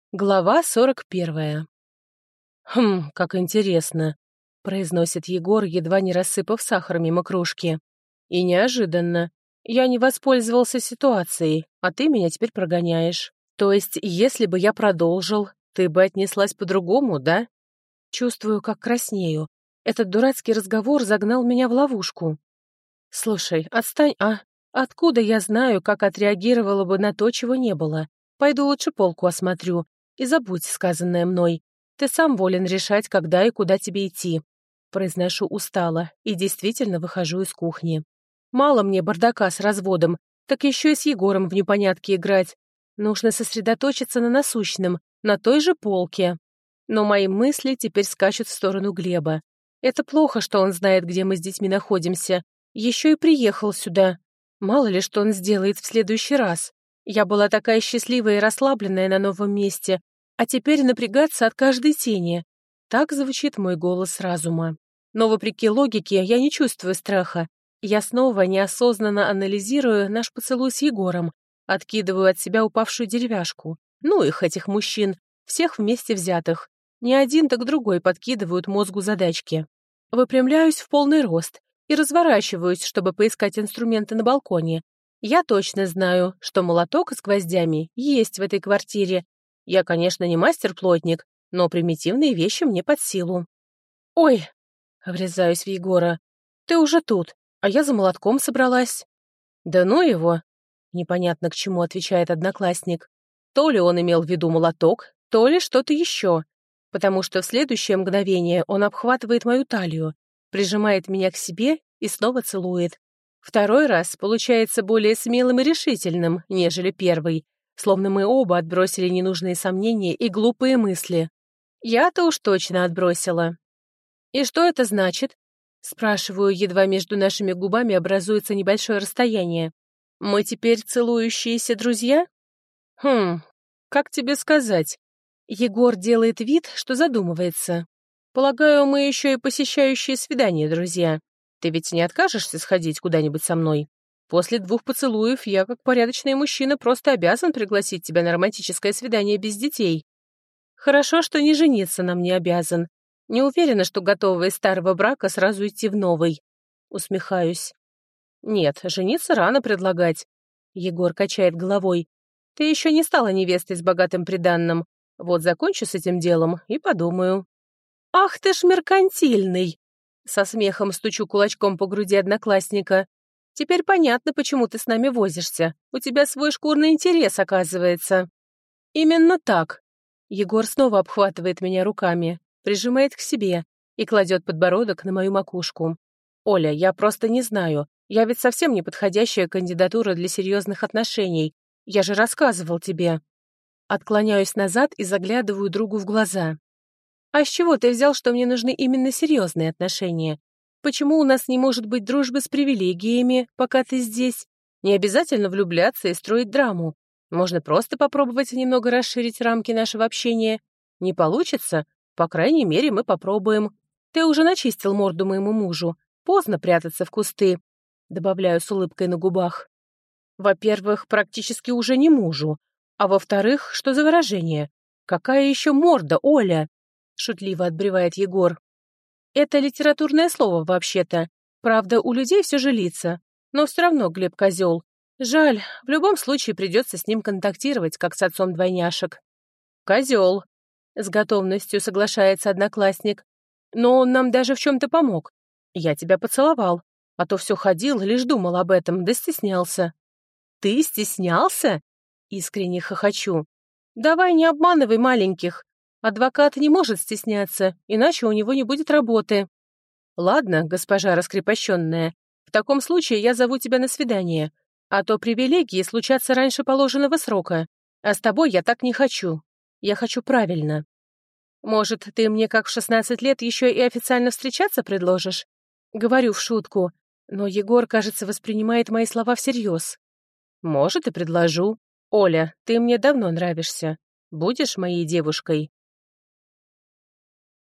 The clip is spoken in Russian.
Глава 41. Как интересно», — произносит Егор, едва не рассыпав сахар мимо кружки. «И неожиданно. Я не воспользовался ситуацией, а ты меня теперь прогоняешь. То есть, если бы я продолжил, ты бы отнеслась по-другому, да?» Чувствую, как краснею. Этот дурацкий разговор загнал меня в ловушку. «Слушай, отстань, а? Откуда я знаю, как отреагировала бы на то, чего не было? Пойду лучше полку осмотрю. И забудь сказанное мной. Ты сам волен решать, когда и куда тебе идти». Произношу устало и действительно выхожу из кухни. Мало мне бардака с разводом, так еще и с Егором в непонятки играть. Нужно сосредоточиться на насущном, на той же полке. Но мои мысли теперь скачут в сторону Глеба. Это плохо, что он знает, где мы с детьми находимся. Еще и приехал сюда. Мало ли, что он сделает в следующий раз. Я была такая счастливая и расслабленная на новом месте, а теперь напрягаться от каждой тени. Так звучит мой голос разума. Но вопреки логике я не чувствую страха. Я снова неосознанно анализирую наш поцелуй с Егором, откидываю от себя упавшую деревяшку. Ну их, этих мужчин, всех вместе взятых. Не один, так другой подкидывают мозгу задачки. Выпрямляюсь в полный рост и разворачиваюсь, чтобы поискать инструменты на балконе. Я точно знаю, что молоток с гвоздями есть в этой квартире. Я, конечно, не мастер-плотник, но примитивные вещи мне под силу. «Ой!» — врезаюсь в Егора. «Ты уже тут, а я за молотком собралась». «Да ну его!» — непонятно к чему отвечает одноклассник. То ли он имел в виду молоток, то ли что-то еще, потому что в следующее мгновение он обхватывает мою талию, прижимает меня к себе и снова целует. Второй раз получается более смелым и решительным, нежели первый, словно мы оба отбросили ненужные сомнения и глупые мысли. Я-то уж точно отбросила. «И что это значит?» Спрашиваю, едва между нашими губами образуется небольшое расстояние. «Мы теперь целующиеся друзья?» Как тебе сказать?» Егор делает вид, что задумывается. «Полагаю, мы еще и посещающие свидания, друзья. Ты ведь не откажешься сходить куда-нибудь со мной? После 2 поцелуев я, как порядочный мужчина, просто обязан пригласить тебя на романтическое свидание без детей. Хорошо, что не жениться нам не обязан. Не уверена, что готова из старого брака сразу идти в новый». Усмехаюсь. «Нет, жениться рано предлагать». Егор качает головой. «Ты еще не стала невестой с богатым приданным. Вот закончу с этим делом и подумаю». «Ах ты ж меркантильный!» Со смехом стучу кулачком по груди одноклассника. «Теперь понятно, почему ты с нами возишься. У тебя свой шкурный интерес, оказывается». «Именно так». Егор снова обхватывает меня руками, прижимает к себе и кладет подбородок на мою макушку. «Оля, я просто не знаю. Я ведь совсем не подходящая кандидатура для серьезных отношений. Я же рассказывал тебе». Отклоняюсь назад и заглядываю другу в глаза. «А с чего ты взял, что мне нужны именно серьезные отношения? Почему у нас не может быть дружбы с привилегиями, пока ты здесь? Не обязательно влюбляться и строить драму. Можно просто попробовать немного расширить рамки нашего общения. Не получится? По крайней мере, мы попробуем. Ты уже начистил морду моему мужу. Поздно прятаться в кусты», — добавляю с улыбкой на губах. «Во-первых, практически уже не мужу. А во-вторых, что за выражение? Какая еще морда, Оля?» — шутливо отбревает Егор. «Это литературное слово, вообще-то. Правда, у людей все же лица. Но все равно Глеб козел. Жаль, в любом случае придется с ним контактировать, как с отцом двойняшек». «Козел», — с готовностью соглашается одноклассник. «Но он нам даже в чем-то помог. Я тебя поцеловал, а то все ходил, лишь думал об этом, да стеснялся». «Ты стеснялся?» — искренне хохочу. «Давай не обманывай маленьких. Адвокат не может стесняться, иначе у него не будет работы». «Ладно, госпожа раскрепощенная, в таком случае я зову тебя на свидание, а то привилегии случатся раньше положенного срока, а с тобой я так не хочу. Я хочу правильно. Может, ты мне как в 16 лет еще и официально встречаться предложишь?» Говорю в шутку, но Егор, кажется, воспринимает мои слова всерьез. «Может, и предложу. Оля, ты мне давно нравишься. Будешь моей девушкой?»